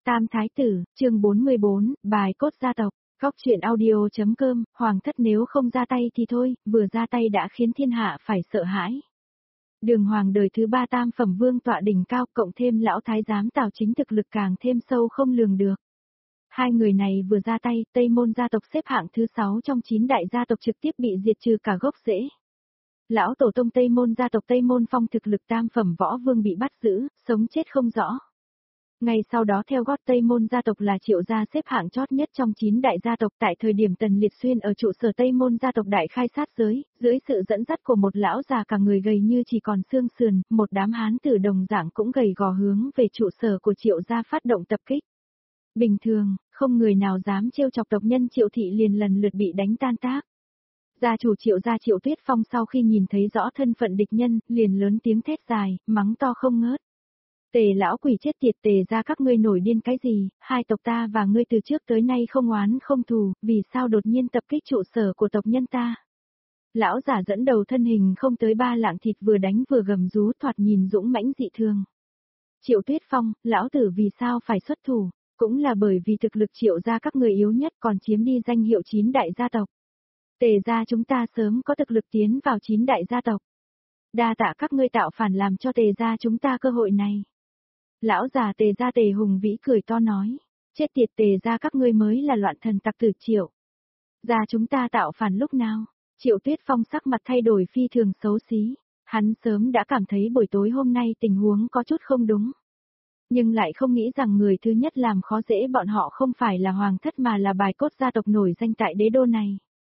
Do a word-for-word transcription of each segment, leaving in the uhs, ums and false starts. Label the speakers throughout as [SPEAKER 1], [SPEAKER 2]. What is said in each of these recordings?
[SPEAKER 1] Tam Thái Tử, chương bốn mươi bốn, bài cốt gia tộc, góc truyện audio.com, hoàng thất nếu không ra tay thì thôi, vừa ra tay đã khiến thiên hạ phải sợ hãi. Đường hoàng đời thứ ba tam phẩm vương tọa đỉnh cao, cộng thêm lão thái giám Tào Chính thực lực càng thêm sâu không lường được. Hai người này vừa ra tay, Tây Môn gia tộc xếp hạng thứ sáu trong chín đại gia tộc trực tiếp bị diệt trừ cả gốc rễ. Lão tổ tông Tây Môn gia tộc Tây Môn Phong thực lực tam phẩm võ vương bị bắt giữ, sống chết không rõ. Ngay sau đó theo gót Tây Môn gia tộc là Triệu gia xếp hạng chót nhất trong chín đại gia tộc. Tại thời điểm Tần Liệt Xuyên ở trụ sở Tây Môn gia tộc đại khai sát giới, dưới sự dẫn dắt của một lão già cả người gầy như chỉ còn xương sườn, một đám hán tử đồng dạng cũng gầy gò hướng về trụ sở của Triệu gia phát động tập kích. Bình thường, không người nào dám trêu chọc tộc nhân Triệu thị liền lần lượt bị đánh tan tác. Gia chủ Triệu gia Triệu Tuyết Phong sau khi nhìn thấy rõ thân phận địch nhân, liền lớn tiếng thét dài, mắng to không ngớt. Tề lão quỷ chết tiệt, Tề ra các ngươi nổi điên cái gì, hai tộc ta và ngươi từ trước tới nay không oán không thù, vì sao đột nhiên tập kích trụ sở của tộc nhân ta. Lão giả dẫn đầu thân hình không tới ba lạng thịt vừa đánh vừa gầm rú, thoạt nhìn dũng mãnh dị thường. Triệu Tuyết Phong, lão tử vì sao phải xuất thủ, cũng là bởi vì thực lực Triệu gia các ngươi yếu nhất còn chiếm đi danh hiệu chín đại gia tộc. Tề gia chúng ta sớm có thực lực tiến vào chín đại gia tộc. Đa tạ các ngươi tạo phản làm cho Tề gia chúng ta cơ hội này. Lão già Tề gia Tề Hùng Vĩ cười to nói, chết tiệt, Tề gia các ngươi mới là loạn thần tặc tử Triệu. Gia chúng ta tạo phản lúc nào? Triệu Tuyết Phong sắc mặt thay đổi phi thường xấu xí, hắn sớm đã cảm thấy buổi tối hôm nay tình huống có chút không đúng. Nhưng lại không nghĩ rằng người thứ nhất làm khó dễ bọn họ không phải là hoàng thất mà là bài cốt gia tộc nổi danh tại đế đô này.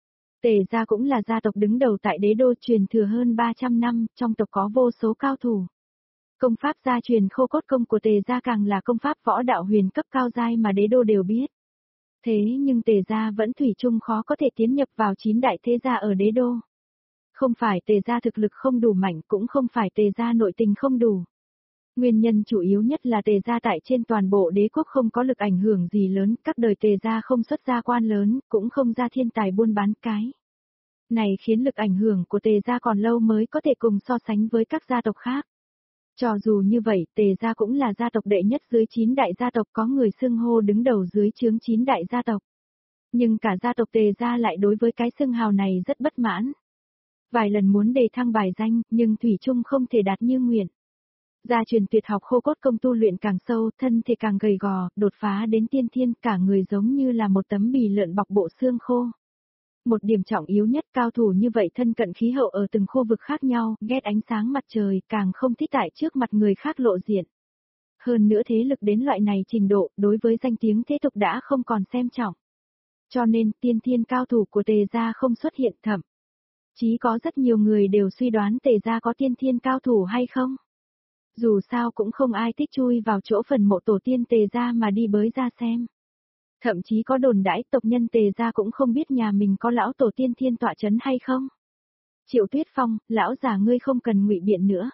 [SPEAKER 1] Tề gia cũng là gia tộc đứng đầu tại đế đô, truyền thừa hơn ba trăm năm, trong tộc có vô số cao thủ. Công pháp gia truyền khô cốt công của Tề gia càng là công pháp võ đạo huyền cấp cao giai mà đế đô đều biết. Thế nhưng Tề gia vẫn thủy chung khó có thể tiến nhập vào chín đại thế gia ở đế đô. Không phải Tề gia thực lực không đủ mạnh, cũng không phải Tề gia nội tình không đủ. Nguyên nhân chủ yếu nhất là Tề gia tại trên toàn bộ đế quốc không có lực ảnh hưởng gì lớn, các đời Tề gia không xuất gia quan lớn, cũng không ra thiên tài buôn bán cái. Này khiến lực ảnh hưởng của Tề gia còn lâu mới có thể cùng so sánh với các gia tộc khác. Cho dù như vậy, Tề gia cũng là gia tộc đệ nhất dưới chín đại gia tộc, có người xưng hô đứng đầu dưới chướng chín đại gia tộc. Nhưng cả gia tộc Tề gia lại đối với cái xưng hào này rất bất mãn. Vài lần muốn đề thăng bài danh, nhưng thủy chung không thể đạt như nguyện. Gia truyền tuyệt học khô cốt công tu luyện càng sâu, thân thể càng gầy gò, đột phá đến tiên thiên, cả người giống như là một tấm bì lợn bọc bộ xương khô. Một điểm trọng yếu nhất, cao thủ như vậy thân cận khí hậu ở từng khu vực khác nhau, ghét ánh sáng mặt trời, càng không thích tại trước mặt người khác lộ diện. Hơn nữa thế lực đến loại này trình độ, đối với danh tiếng thế tục đã không còn xem trọng. Cho nên, tiên thiên cao thủ của Tề gia không xuất hiện, thậm chí có rất nhiều người đều suy đoán Tề gia có tiên thiên cao thủ hay không. Dù sao cũng không ai thích chui vào chỗ phần mộ tổ tiên Tề gia mà đi bới ra xem. Thậm chí có đồn đãi tộc nhân Tề gia cũng không biết nhà mình có lão tổ tiên thiên tọa chấn hay không. Triệu Tuyết Phong, lão già ngươi không cần ngụy biện nữa.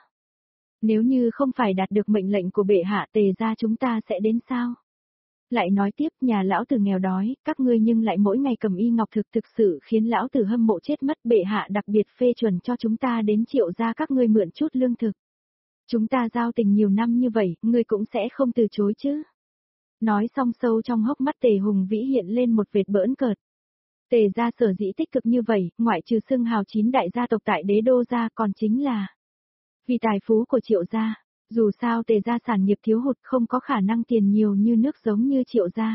[SPEAKER 1] Nếu như không phải đạt được mệnh lệnh của bệ hạ, Tề gia chúng ta sẽ đến sao? Lại nói tiếp, nhà lão tử nghèo đói, các ngươi nhưng lại mỗi ngày cầm y ngọc thực, thực sự khiến lão tử hâm mộ chết mất. Bệ hạ đặc biệt phê chuẩn cho chúng ta đến Triệu gia các ngươi mượn chút lương thực. Chúng ta giao tình nhiều năm như vậy, ngươi cũng sẽ không từ chối chứ. Nói xong sâu trong hốc mắt Tề Hùng Vĩ hiện lên một vệt bỡn cợt. Tề gia sở dĩ tích cực như vậy, ngoại trừ xưng hào chín đại gia tộc tại đế đô gia, còn chính là vì tài phú của Triệu gia. Dù sao Tề gia sản nghiệp thiếu hụt, không có khả năng tiền nhiều như nước giống như Triệu gia.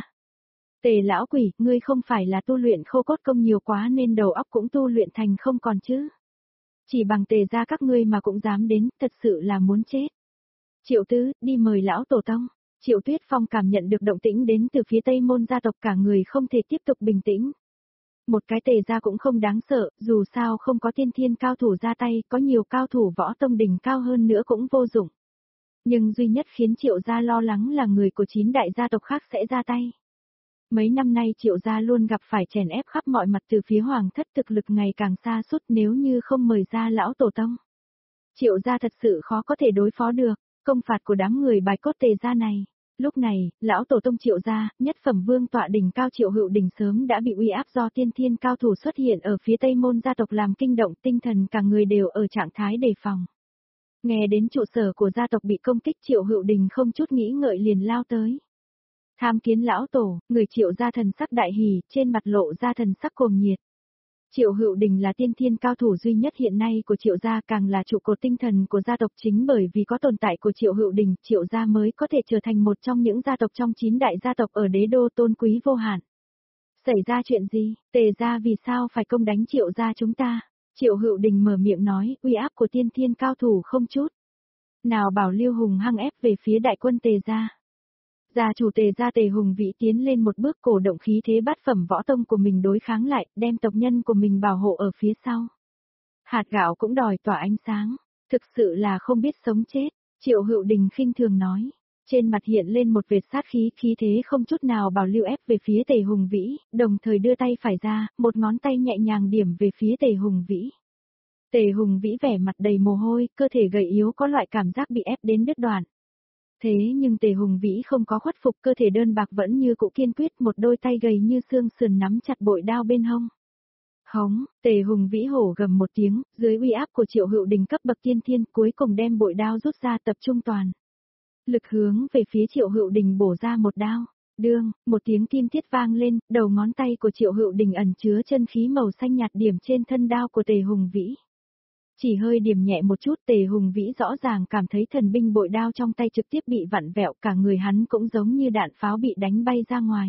[SPEAKER 1] Tề lão quỷ, ngươi không phải là tu luyện khô cốt công nhiều quá nên đầu óc cũng tu luyện thành không còn chứ. Chỉ bằng Tề gia các ngươi mà cũng dám đến, thật sự là muốn chết. Triệu tứ, đi mời lão tổ tông. Triệu Tuyết Phong cảm nhận được động tĩnh đến từ phía Tây Môn gia tộc, cả người không thể tiếp tục bình tĩnh. Một cái Tề gia cũng không đáng sợ, dù sao không có tiên thiên cao thủ ra tay, có nhiều cao thủ võ tông đỉnh cao hơn nữa cũng vô dụng. Nhưng duy nhất khiến Triệu gia lo lắng là người của chín đại gia tộc khác sẽ ra tay. Mấy năm nay Triệu gia luôn gặp phải chèn ép khắp mọi mặt từ phía hoàng thất, thực lực ngày càng xa sút, nếu như không mời ra lão tổ tông. Triệu gia thật sự khó có thể đối phó được, công phạt của đám người bài cốt Tề gia này. Lúc này, lão tổ tông Triệu gia, nhất phẩm vương tọa đỉnh cao Triệu Hữu Đình sớm đã bị uy áp do tiên thiên cao thủ xuất hiện ở phía Tây Môn gia tộc làm kinh động, tinh thần cả người đều ở trạng thái đề phòng. Nghe đến trụ sở của gia tộc bị công kích, Triệu Hữu Đình không chút nghĩ ngợi liền lao tới. Tham kiến lão tổ, người Triệu gia thần sắc đại hỉ, trên mặt lộ ra thần sắc cuồng nhiệt. Triệu Hữu Đình là tiên thiên cao thủ duy nhất hiện nay của Triệu gia, càng là trụ cột tinh thần của gia tộc, chính bởi vì có tồn tại của Triệu Hữu Đình, Triệu gia mới có thể trở thành một trong những gia tộc trong chín đại gia tộc ở đế đô, tôn quý vô hạn. Xảy ra chuyện gì, Tề gia vì sao phải công đánh Triệu gia chúng ta? Triệu Hữu Đình mở miệng nói, uy áp của tiên thiên cao thủ không chút nào bảo lưu hùng hăng ép về phía đại quân Tề gia. Gia chủ Tề gia Tề Hùng Vĩ tiến lên một bước, cổ động khí thế bát phẩm võ tông của mình đối kháng lại, đem tộc nhân của mình bảo hộ ở phía sau. Hạt gạo cũng đòi tỏa ánh sáng, thực sự là không biết sống chết, Triệu Hữu Đình khinh thường nói. Trên mặt hiện lên một vệt sát khí, khí thế không chút nào bảo lưu ép về phía Tề Hùng Vĩ, đồng thời đưa tay phải ra, một ngón tay nhẹ nhàng điểm về phía Tề Hùng Vĩ. Tề Hùng Vĩ vẻ mặt đầy mồ hôi, cơ thể gầy yếu có loại cảm giác bị ép đến đứt đoạn. Thế nhưng Tề Hùng Vĩ không có khuất phục, cơ thể đơn bạc vẫn như cũ kiên quyết, một đôi tay gầy như xương sườn nắm chặt bội đao bên hông. Hống, Tề Hùng Vĩ hổ gầm một tiếng, dưới uy áp của Triệu Hữu Đình cấp bậc tiên thiên, cuối cùng đem bội đao rút ra, tập trung toàn lực hướng về phía Triệu Hữu Đình bổ ra một đao. Đương, một tiếng kim thiết vang lên, đầu ngón tay của Triệu Hữu Đình ẩn chứa chân khí màu xanh nhạt điểm trên thân đao của Tề Hùng Vĩ. Chỉ hơi điểm nhẹ một chút, Tề Hùng Vĩ rõ ràng cảm thấy thần binh bội đao trong tay trực tiếp bị vặn vẹo, cả người hắn cũng giống như đạn pháo bị đánh bay ra ngoài.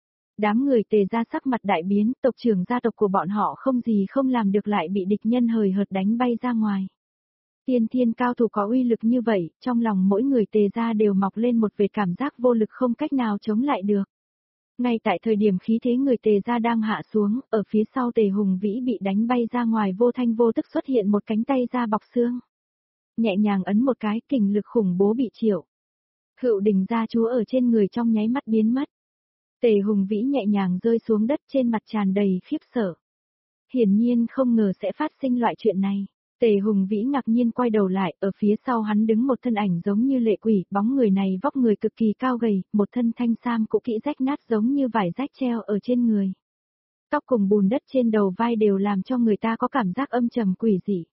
[SPEAKER 1] Đám người Tề gia sắc mặt đại biến, tộc trưởng gia tộc của bọn họ không gì không làm được lại bị địch nhân hời hợt đánh bay ra ngoài. Tiên thiên cao thủ có uy lực như vậy, trong lòng mỗi người Tề gia đều mọc lên một vệt cảm giác vô lực không cách nào chống lại được. Ngay tại thời điểm khí thế người Tề gia đang hạ xuống, ở phía sau Tề Hùng Vĩ bị đánh bay ra ngoài, vô thanh vô tức xuất hiện một cánh tay da bọc xương. Nhẹ nhàng ấn một cái, kình lực khủng bố bị Triệu Hữu Đình gia chúa ở trên người trong nháy mắt biến mất. Tề Hùng Vĩ nhẹ nhàng rơi xuống đất, trên mặt tràn đầy khiếp sợ. Hiển nhiên không ngờ sẽ phát sinh loại chuyện này. Tề Hùng Vĩ ngạc nhiên quay đầu lại, ở phía sau hắn đứng một thân ảnh giống như lệ quỷ, bóng người này vóc người cực kỳ cao gầy, một thân thanh sam cũ kỹ rách nát giống như vải rách treo ở trên người. Tóc cùng bùn đất trên đầu vai đều làm cho người ta có cảm giác âm trầm quỷ dị.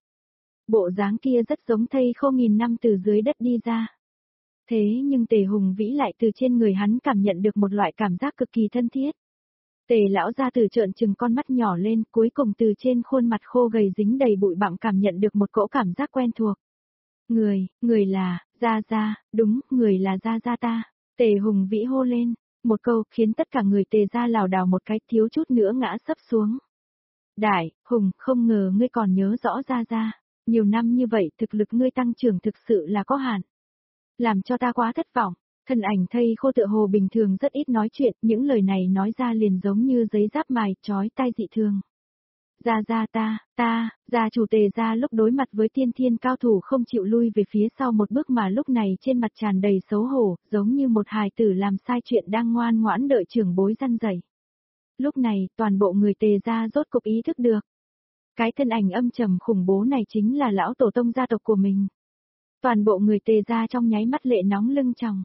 [SPEAKER 1] Bộ dáng kia rất giống thây khô nghìn năm từ dưới đất đi ra. Thế nhưng Tề Hùng Vĩ lại từ trên người hắn cảm nhận được một loại cảm giác cực kỳ thân thiết. Tề lão gia tử trợn trừng con mắt nhỏ lên, cuối cùng từ trên khuôn mặt khô gầy dính đầy bụi bặm cảm nhận được một cỗ cảm giác quen thuộc. Người, người là, Gia Gia, đúng, người là Gia Gia ta. Tề Hùng Vĩ hô lên, một câu khiến tất cả người Tề gia lảo đảo một cái, thiếu chút nữa ngã sấp xuống. Đại, Hùng, không ngờ ngươi còn nhớ rõ Gia Gia, nhiều năm như vậy thực lực ngươi tăng trưởng thực sự là có hạn. Làm cho ta quá thất vọng. Thân ảnh thây khô tựa hồ bình thường rất ít nói chuyện, những lời này nói ra liền giống như giấy giáp mài, chói tai dị thường. Gia Gia ta, ta, gia chủ Tề gia lúc đối mặt với tiên thiên cao thủ không chịu lui về phía sau một bước mà lúc này trên mặt tràn đầy xấu hổ, giống như một hài tử làm sai chuyện đang ngoan ngoãn đợi trưởng bối răn dạy. Lúc này, toàn bộ người Tề gia rốt cục ý thức được. Cái thân ảnh âm trầm khủng bố này chính là lão tổ tông gia tộc của mình. Toàn bộ người Tề gia trong nháy mắt lệ nóng lưng tròng.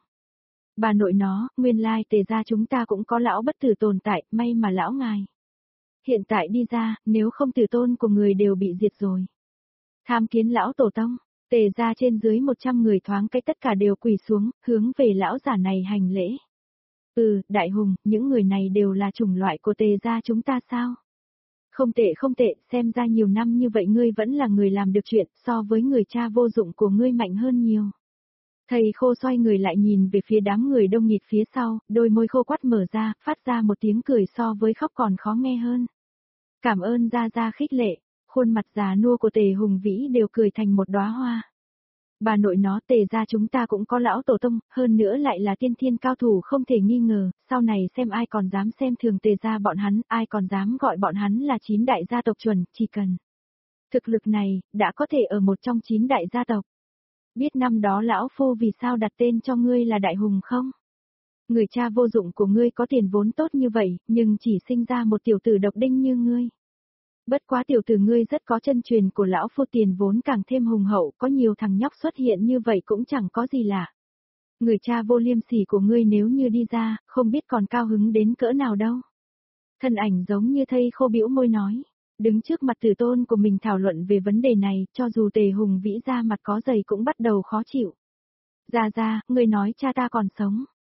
[SPEAKER 1] Bà nội nó, nguyên lai Tề gia chúng ta cũng có lão bất tử tồn tại, may mà lão ngài. Hiện tại đi ra, nếu không tử tôn của người đều bị diệt rồi. Tham kiến lão tổ tông, Tề gia trên dưới một trăm người thoáng cái tất cả đều quỳ xuống, hướng về lão giả này hành lễ. Ừ, đại hùng, những người này đều là chủng loại của Tề gia chúng ta sao? Không tệ không tệ, xem ra nhiều năm như vậy ngươi vẫn là người làm được chuyện, so với người cha vô dụng của ngươi mạnh hơn nhiều. Thầy khô xoay người lại nhìn về phía đám người đông nghịt phía sau, đôi môi khô quắt mở ra, phát ra một tiếng cười so với khóc còn khó nghe hơn. Cảm ơn Gia Gia khích lệ, khuôn mặt già nua của Tề Hùng Vĩ đều cười thành một đóa hoa. Bà nội nó, Tề gia chúng ta cũng có lão tổ tông, hơn nữa lại là tiên thiên cao thủ không thể nghi ngờ, sau này xem ai còn dám xem thường Tề gia bọn hắn, ai còn dám gọi bọn hắn là chín đại gia tộc chuẩn, chỉ cần thực lực này, đã có thể ở một trong chín đại gia tộc. Biết năm đó lão phu vì sao đặt tên cho ngươi là Đại Hùng không? Người cha vô dụng của ngươi có tiền vốn tốt như vậy, nhưng chỉ sinh ra một tiểu tử độc đinh như ngươi. Bất quá tiểu tử ngươi rất có chân truyền của lão phu, tiền vốn càng thêm hùng hậu, có nhiều thằng nhóc xuất hiện như vậy cũng chẳng có gì lạ. Người cha vô liêm sỉ của ngươi nếu như đi ra, không biết còn cao hứng đến cỡ nào đâu. Thân ảnh giống như thây khô bĩu môi nói. Đứng trước mặt tử tôn của mình thảo luận về vấn đề này, cho dù Tề Hùng Vĩ ra mặt có dày cũng bắt đầu khó chịu. Gia Gia, ngươi nói cha ta còn sống.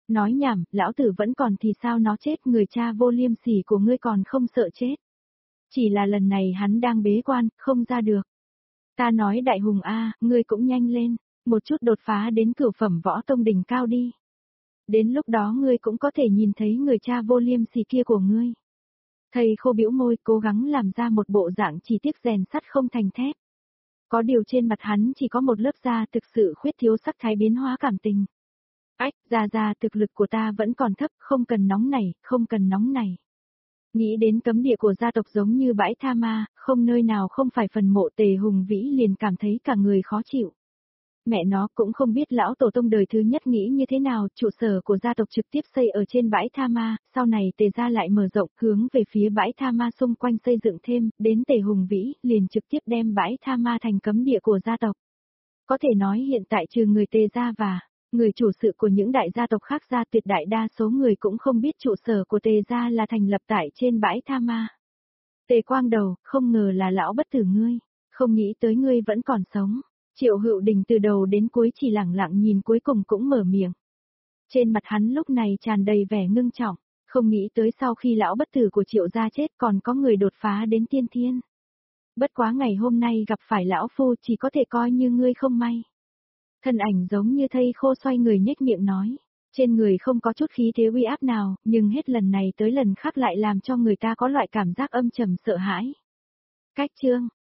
[SPEAKER 1] Nói nhảm, lão tử vẫn còn thì sao nó chết, người cha vô liêm sỉ của ngươi còn không sợ chết. Chỉ là lần này hắn đang bế quan, không ra được. Ta nói đại hùng a, ngươi cũng nhanh lên, một chút đột phá đến cửu phẩm võ tông đỉnh cao đi. Đến lúc đó ngươi cũng có thể nhìn thấy người cha vô liêm sỉ kia của ngươi. Thầy Khô bĩu môi, cố gắng làm ra một bộ dạng chỉ tiếc rèn sắt không thành thép. Có điều trên mặt hắn chỉ có một lớp da, thực sự khuyết thiếu sắc thái biến hóa cảm tình. Ách, ra ra, thực lực của ta vẫn còn thấp, không cần nóng này, không cần nóng này. Nghĩ đến cấm địa của gia tộc giống như bãi tha ma, không nơi nào không phải phần mộ, Tề Hùng Vĩ liền cảm thấy cả người khó chịu. Mẹ nó cũng không biết lão tổ tông đời thứ nhất nghĩ như thế nào, trụ sở của gia tộc trực tiếp xây ở trên bãi tha ma, sau này Tề gia lại mở rộng hướng về phía bãi tha ma xung quanh xây dựng thêm, đến Tề Hùng Vĩ liền trực tiếp đem bãi tha ma thành cấm địa của gia tộc. Có thể nói hiện tại trừ người Tề gia và người chủ sự của những đại gia tộc khác ra, tuyệt đại đa số người cũng không biết trụ sở của Tề gia là thành lập tại trên bãi tha ma. Tề Quang Đầu, không ngờ là lão bất tử ngươi, không nghĩ tới ngươi vẫn còn sống. Triệu Hữu Đình từ đầu đến cuối chỉ lẳng lặng nhìn, cuối cùng cũng mở miệng. Trên mặt hắn lúc này tràn đầy vẻ ngưng trọng, không nghĩ tới sau khi lão bất tử của Triệu gia chết còn có người đột phá đến tiên thiên. Bất quá ngày hôm nay gặp phải lão phu chỉ có thể coi như ngươi không may. Thân ảnh giống như thây khô xoay người nhếch miệng nói, trên người không có chút khí thế uy áp nào, nhưng hết lần này tới lần khác lại làm cho người ta có loại cảm giác âm trầm sợ hãi. Cách chương